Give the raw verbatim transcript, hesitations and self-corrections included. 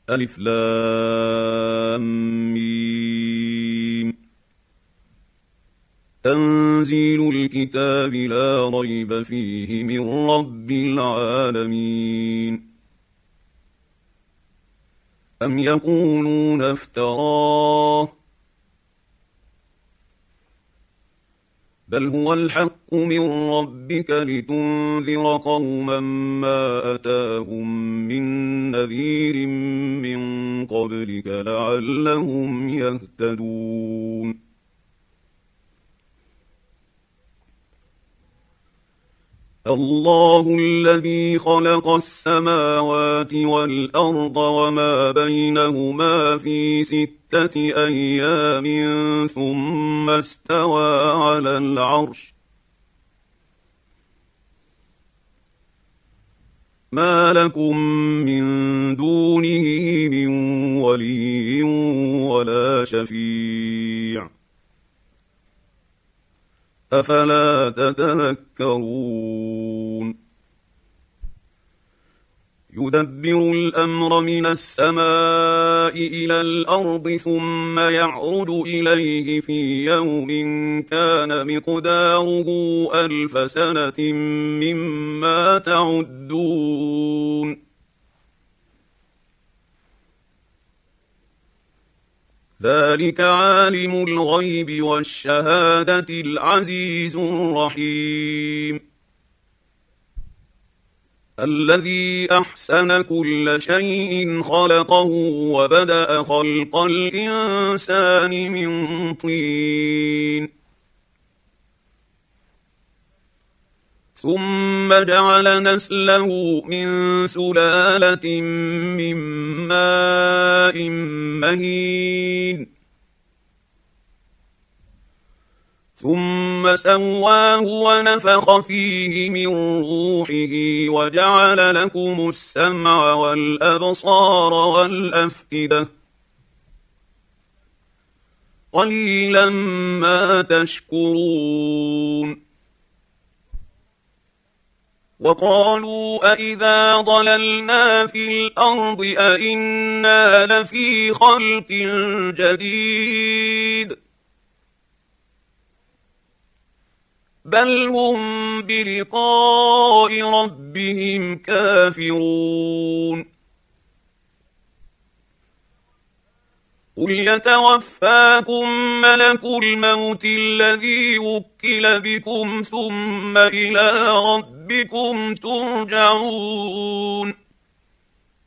ألف لام ميم. تنزيل الكتاب لا ريب فيه من رب العالمين. أم يقولون افتراه بل هو الحق من ربك لتنذر قوما ما أتاهم من نذير من قبلك لعلهم يهتدون. الله الذي خلق السماوات والأرض وما بينهما في ستة أيام ثم استوى على العرش ما لكم من دونه من ولي ولا شفيع أفلا تتذكرون. يدبر الأمر من السماء إلى الأرض ثم يعرج إليه في يوم كان مقداره ألف سنة مما تعدون. ذلك عالم الغيب والشهادة العزيز الرحيم الذي أحسن كل شيء خلقه وبدأ خلق الإنسان من طين ثم جعل نسله من سلالة من ماء مهين ثم سواه ونفخ فيه من روحه وجعل لكم السمع والأبصار والأفئدة قليلا ما تشكرون. وقالوا أإذا ضللنا في الأرض أإنا لفي خلق جديد بل هم بلقاء ربهم كافرون. قل يتوفاكم ملك الموت الذي وكل بكم ثم إلى ربكم ترجعون.